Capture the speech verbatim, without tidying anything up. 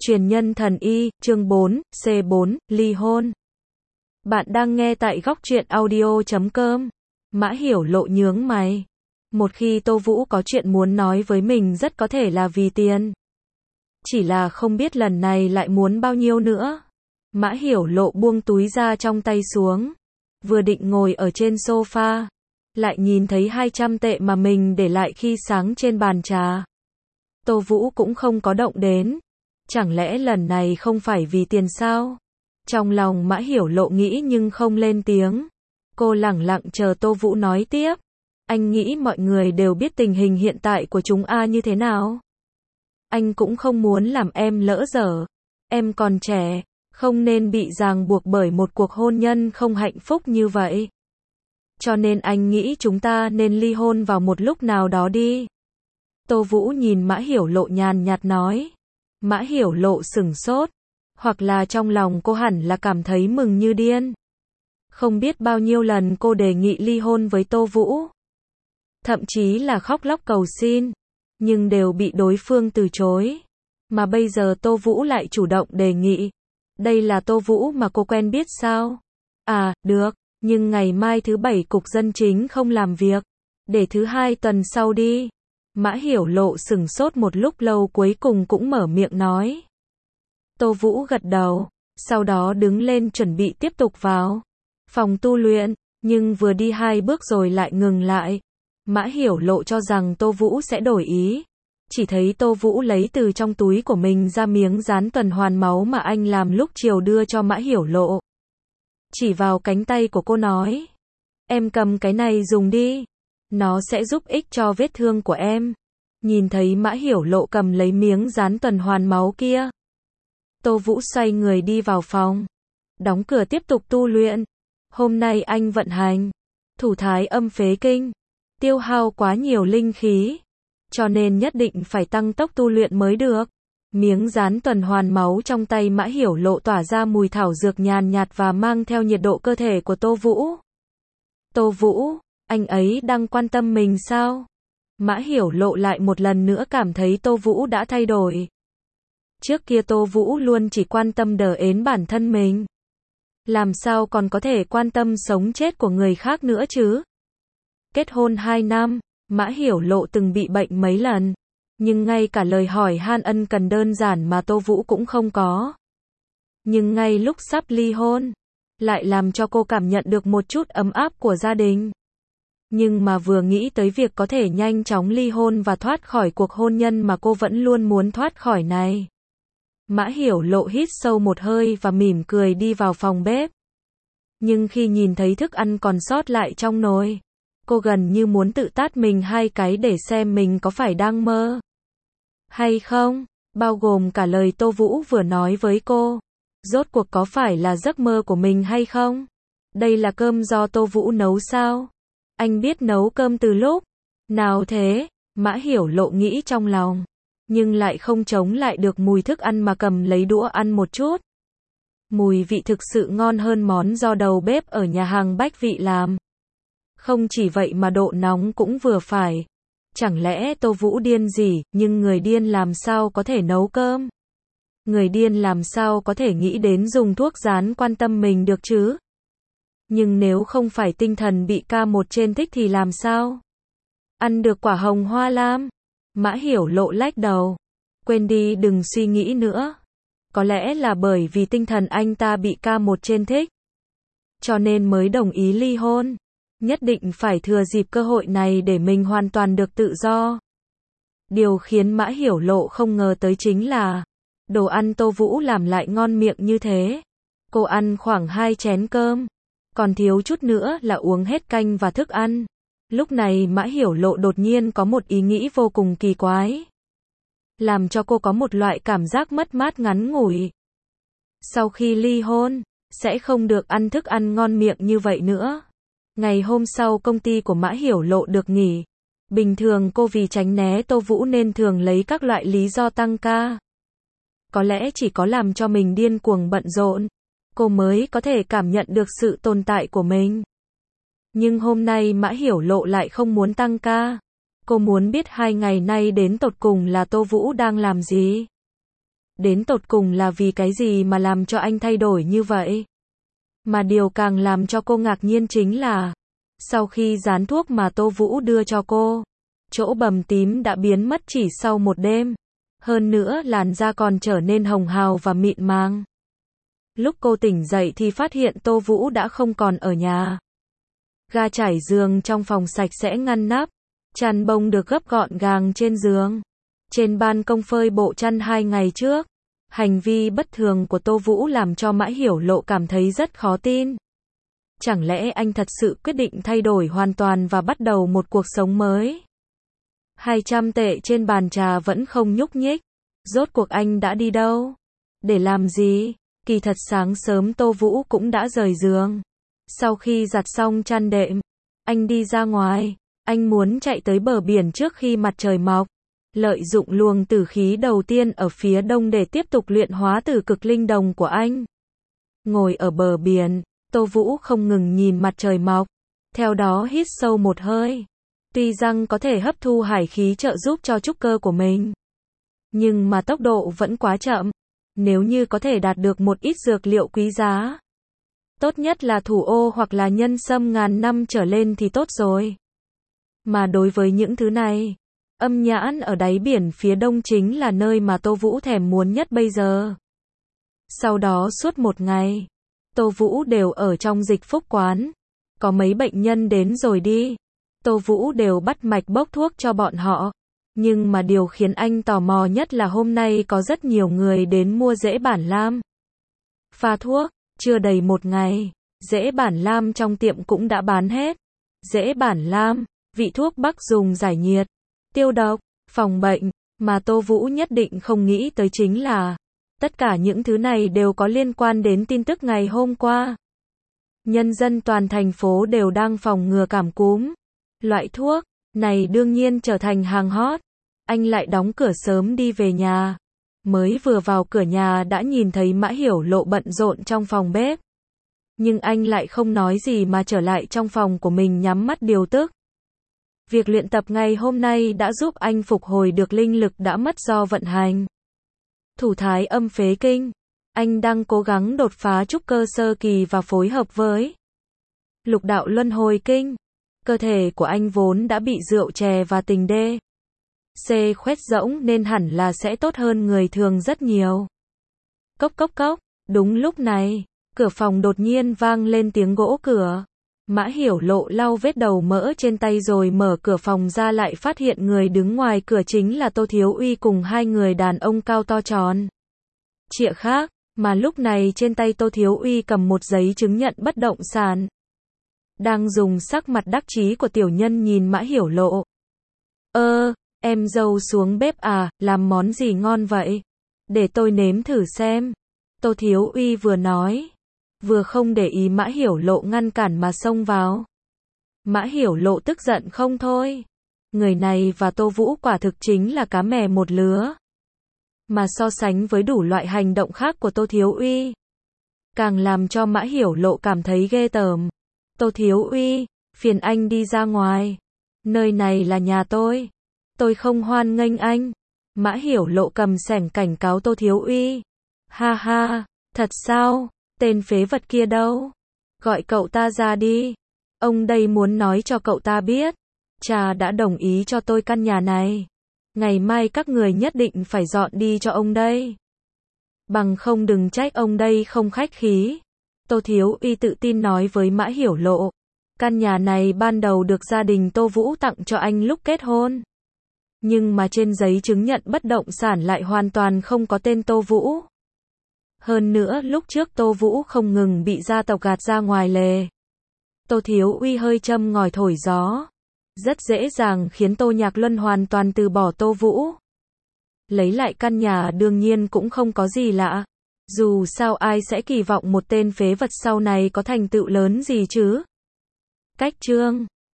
Truyền nhân thần y, chương bốn, C bốn, ly hôn. Bạn đang nghe tại góc truyện audio chấm com. Mã Hiểu Lộ nhướng mày. Một khi Tô Vũ có chuyện muốn nói với mình rất có thể là vì tiền. Chỉ là không biết lần này lại muốn bao nhiêu nữa. Mã Hiểu Lộ buông túi ra trong tay xuống. Vừa định ngồi ở trên sofa. Lại nhìn thấy hai trăm tệ mà mình để lại khi sáng trên bàn trà. Tô Vũ cũng không có động đến. Chẳng lẽ lần này không phải vì tiền sao? Trong lòng Mã Hiểu Lộ nghĩ nhưng không lên tiếng. Cô lẳng lặng chờ Tô Vũ nói tiếp. Anh nghĩ mọi người đều biết tình hình hiện tại của chúng A như thế nào. Anh cũng không muốn làm em lỡ dở. Em còn trẻ, không nên bị ràng buộc bởi một cuộc hôn nhân không hạnh phúc như vậy. Cho nên anh nghĩ chúng ta nên ly hôn vào một lúc nào đó đi. Tô Vũ nhìn Mã Hiểu Lộ nhàn nhạt nói. Mã Hiểu Lộ sửng sốt, hoặc là trong lòng cô hẳn là cảm thấy mừng như điên. Không biết bao nhiêu lần cô đề nghị ly hôn với Tô Vũ. Thậm chí là khóc lóc cầu xin, nhưng đều bị đối phương từ chối. Mà bây giờ Tô Vũ lại chủ động đề nghị. Đây là Tô Vũ mà cô quen biết sao? À, được, nhưng ngày mai thứ bảy cục dân chính không làm việc. Để thứ hai tuần sau đi. Mã Hiểu Lộ sửng sốt một lúc lâu cuối cùng cũng mở miệng nói. Tô Vũ gật đầu, sau đó đứng lên chuẩn bị tiếp tục vào phòng tu luyện, nhưng vừa đi hai bước rồi lại ngừng lại. Mã Hiểu Lộ cho rằng Tô Vũ sẽ đổi ý. Chỉ thấy Tô Vũ lấy từ trong túi của mình ra miếng dán tuần hoàn máu mà anh làm lúc chiều đưa cho Mã Hiểu Lộ. Chỉ vào cánh tay của cô nói. Em cầm cái này dùng đi. Nó sẽ giúp ích cho vết thương của em. Nhìn thấy Mã Hiểu Lộ cầm lấy miếng dán tuần hoàn máu kia. Tô Vũ xoay người đi vào phòng. Đóng cửa tiếp tục tu luyện. Hôm nay anh vận hành thủ thái âm phế kinh. Tiêu hao quá nhiều linh khí. Cho nên nhất định phải tăng tốc tu luyện mới được. Miếng dán tuần hoàn máu trong tay Mã Hiểu Lộ tỏa ra mùi thảo dược nhàn nhạt và mang theo nhiệt độ cơ thể của Tô Vũ. Tô Vũ, anh ấy đang quan tâm mình sao? Mã Hiểu Lộ lại một lần nữa cảm thấy Tô Vũ đã thay đổi. Trước kia Tô Vũ luôn chỉ quan tâm đờ ến bản thân mình. Làm sao còn có thể quan tâm sống chết của người khác nữa chứ? Kết hôn hai năm, Mã Hiểu Lộ từng bị bệnh mấy lần. Nhưng ngay cả lời hỏi han ân cần đơn giản mà Tô Vũ cũng không có. Nhưng ngay lúc sắp ly hôn, lại làm cho cô cảm nhận được một chút ấm áp của gia đình. Nhưng mà vừa nghĩ tới việc có thể nhanh chóng ly hôn và thoát khỏi cuộc hôn nhân mà cô vẫn luôn muốn thoát khỏi này. Mã Hiểu Lộ hít sâu một hơi và mỉm cười đi vào phòng bếp. Nhưng khi nhìn thấy thức ăn còn sót lại trong nồi, cô gần như muốn tự tát mình hai cái để xem mình có phải đang mơ hay không, bao gồm cả lời Tô Vũ vừa nói với cô. Rốt cuộc có phải là giấc mơ của mình hay không? Đây là cơm do Tô Vũ nấu sao? Anh biết nấu cơm từ lúc nào thế? Mã Hiểu Lộ nghĩ trong lòng, nhưng lại không chống lại được mùi thức ăn mà cầm lấy đũa ăn một chút. Mùi vị thực sự ngon hơn món do đầu bếp ở nhà hàng Bách Vị làm. Không chỉ vậy mà độ nóng cũng vừa phải. Chẳng lẽ Tô Vũ điên gì, nhưng người điên làm sao có thể nấu cơm? Người điên làm sao có thể nghĩ đến dùng thuốc dán quan tâm mình được chứ? Nhưng nếu không phải tinh thần bị ca một trên thích thì làm sao? Ăn được quả hồng hoa lam? Mã Hiểu Lộ lách đầu. Quên đi, đừng suy nghĩ nữa. Có lẽ là bởi vì tinh thần anh ta bị ca một trên thích. Cho nên mới đồng ý ly hôn. Nhất định phải thừa dịp cơ hội này để mình hoàn toàn được tự do. Điều khiến Mã Hiểu Lộ không ngờ tới chính là đồ ăn Tô Vũ làm lại ngon miệng như thế. Cô ăn khoảng hai chén cơm. Còn thiếu chút nữa là uống hết canh và thức ăn. Lúc này Mã Hiểu Lộ đột nhiên có một ý nghĩ vô cùng kỳ quái. Làm cho cô có một loại cảm giác mất mát ngắn ngủi. Sau khi ly hôn, sẽ không được ăn thức ăn ngon miệng như vậy nữa. Ngày hôm sau công ty của Mã Hiểu Lộ được nghỉ. Bình thường cô vì tránh né Tô Vũ nên thường lấy các loại lý do tăng ca. Có lẽ chỉ có làm cho mình điên cuồng bận rộn, cô mới có thể cảm nhận được sự tồn tại của mình. Nhưng hôm nay Mã Hiểu Lộ lại không muốn tăng ca. Cô muốn biết hai ngày nay đến tột cùng là Tô Vũ đang làm gì. Đến tột cùng là vì cái gì mà làm cho anh thay đổi như vậy? Mà điều càng làm cho cô ngạc nhiên chính là, sau khi dán thuốc mà Tô Vũ đưa cho cô, chỗ bầm tím đã biến mất chỉ sau một đêm. Hơn nữa làn da còn trở nên hồng hào và mịn màng. Lúc cô tỉnh dậy thì phát hiện Tô Vũ đã không còn ở nhà. Ga trải giường trong phòng sạch sẽ ngăn nắp, chăn bông được gấp gọn gàng trên giường. Trên ban công phơi bộ chăn hai ngày trước. Hành vi bất thường của Tô Vũ làm cho Mã Hiểu Lộ cảm thấy rất khó tin. Chẳng lẽ anh thật sự quyết định thay đổi hoàn toàn và bắt đầu một cuộc sống mới? hai trăm tệ trên bàn trà vẫn không nhúc nhích. Rốt cuộc anh đã đi đâu? Để làm gì? Kỳ thật sáng sớm Tô Vũ cũng đã rời giường. Sau khi giặt xong chăn đệm, anh đi ra ngoài. Anh muốn chạy tới bờ biển trước khi mặt trời mọc. Lợi dụng luồng tử khí đầu tiên ở phía đông để tiếp tục luyện hóa tử cực linh đồng của anh. Ngồi ở bờ biển, Tô Vũ không ngừng nhìn mặt trời mọc. Theo đó hít sâu một hơi. Tuy rằng có thể hấp thu hải khí trợ giúp cho trúc cơ của mình, nhưng mà tốc độ vẫn quá chậm. Nếu như có thể đạt được một ít dược liệu quý giá, tốt nhất là thủ ô hoặc là nhân sâm ngàn năm trở lên thì tốt rồi. Mà đối với những thứ này, Âm Nhãn ở đáy biển phía đông chính là nơi mà Tô Vũ thèm muốn nhất bây giờ. Sau đó suốt một ngày, Tô Vũ đều ở trong dịch phúc quán. Có mấy bệnh nhân đến rồi đi, Tô Vũ đều bắt mạch bốc thuốc cho bọn họ. Nhưng mà điều khiến anh tò mò nhất là hôm nay có rất nhiều người đến mua rễ bản lam. Pha thuốc, chưa đầy một ngày, rễ bản lam trong tiệm cũng đã bán hết. Rễ bản lam, vị thuốc bắc dùng giải nhiệt, tiêu độc, phòng bệnh, mà Tô Vũ nhất định không nghĩ tới chính là, tất cả những thứ này đều có liên quan đến tin tức ngày hôm qua. Nhân dân toàn thành phố đều đang phòng ngừa cảm cúm. Loại thuốc này đương nhiên trở thành hàng hot. Anh lại đóng cửa sớm đi về nhà. Mới vừa vào cửa nhà đã nhìn thấy Mã Hiểu Lộ bận rộn trong phòng bếp. Nhưng anh lại không nói gì mà trở lại trong phòng của mình nhắm mắt điều tức. Việc luyện tập ngày hôm nay đã giúp anh phục hồi được linh lực đã mất do vận hành thủ thái âm phế kinh. Anh đang cố gắng đột phá trúc cơ sơ kỳ và phối hợp với lục đạo luân hồi kinh. Cơ thể của anh vốn đã bị rượu chè và tình đê xê khoét rỗng nên hẳn là sẽ tốt hơn người thường rất nhiều. Cốc cốc cốc, đúng lúc này, cửa phòng đột nhiên vang lên tiếng gỗ cửa. Mã Hiểu Lộ lau vết đầu mỡ trên tay rồi mở cửa phòng ra, lại phát hiện người đứng ngoài cửa chính là Tô Thiếu Uy cùng hai người đàn ông cao to tròn trịa khác, mà lúc này trên tay Tô Thiếu Uy cầm một giấy chứng nhận bất động sản. Đang dùng sắc mặt đắc chí của tiểu nhân nhìn Mã Hiểu Lộ. Ơ, em dâu xuống bếp à, làm món gì ngon vậy? Để tôi nếm thử xem. Tô Thiếu Uy vừa nói, vừa không để ý Mã Hiểu Lộ ngăn cản mà xông vào. Mã Hiểu Lộ tức giận không thôi. Người này và Tô Vũ quả thực chính là cá mè một lứa. Mà so sánh với đủ loại hành động khác của Tô Thiếu Uy, càng làm cho Mã Hiểu Lộ cảm thấy ghê tởm. Tô Thiếu Uy, phiền anh đi ra ngoài. Nơi này là nhà tôi. Tôi không hoan nghênh anh. Mã Hiểu Lộ cầm xẻng cảnh cáo Tô Thiếu Uy. Ha ha, thật sao? Tên phế vật kia đâu? Gọi cậu ta ra đi. Ông đây muốn nói cho cậu ta biết, cha đã đồng ý cho tôi căn nhà này. Ngày mai các người nhất định phải dọn đi cho ông đây. Bằng không đừng trách ông đây không khách khí. Tô Thiếu Uy tự tin nói với Mã Hiểu Lộ. Căn nhà này ban đầu được gia đình Tô Vũ tặng cho anh lúc kết hôn. Nhưng mà trên giấy chứng nhận bất động sản lại hoàn toàn không có tên Tô Vũ. Hơn nữa lúc trước Tô Vũ không ngừng bị gia tộc gạt ra ngoài lề. Tô Thiếu Uy hơi châm ngòi thổi gió. Rất dễ dàng khiến Tô Nhạc Luân hoàn toàn từ bỏ Tô Vũ. Lấy lại căn nhà đương nhiên cũng không có gì lạ. Dù sao ai sẽ kỳ vọng một tên phế vật sau này có thành tựu lớn gì chứ. Cách chương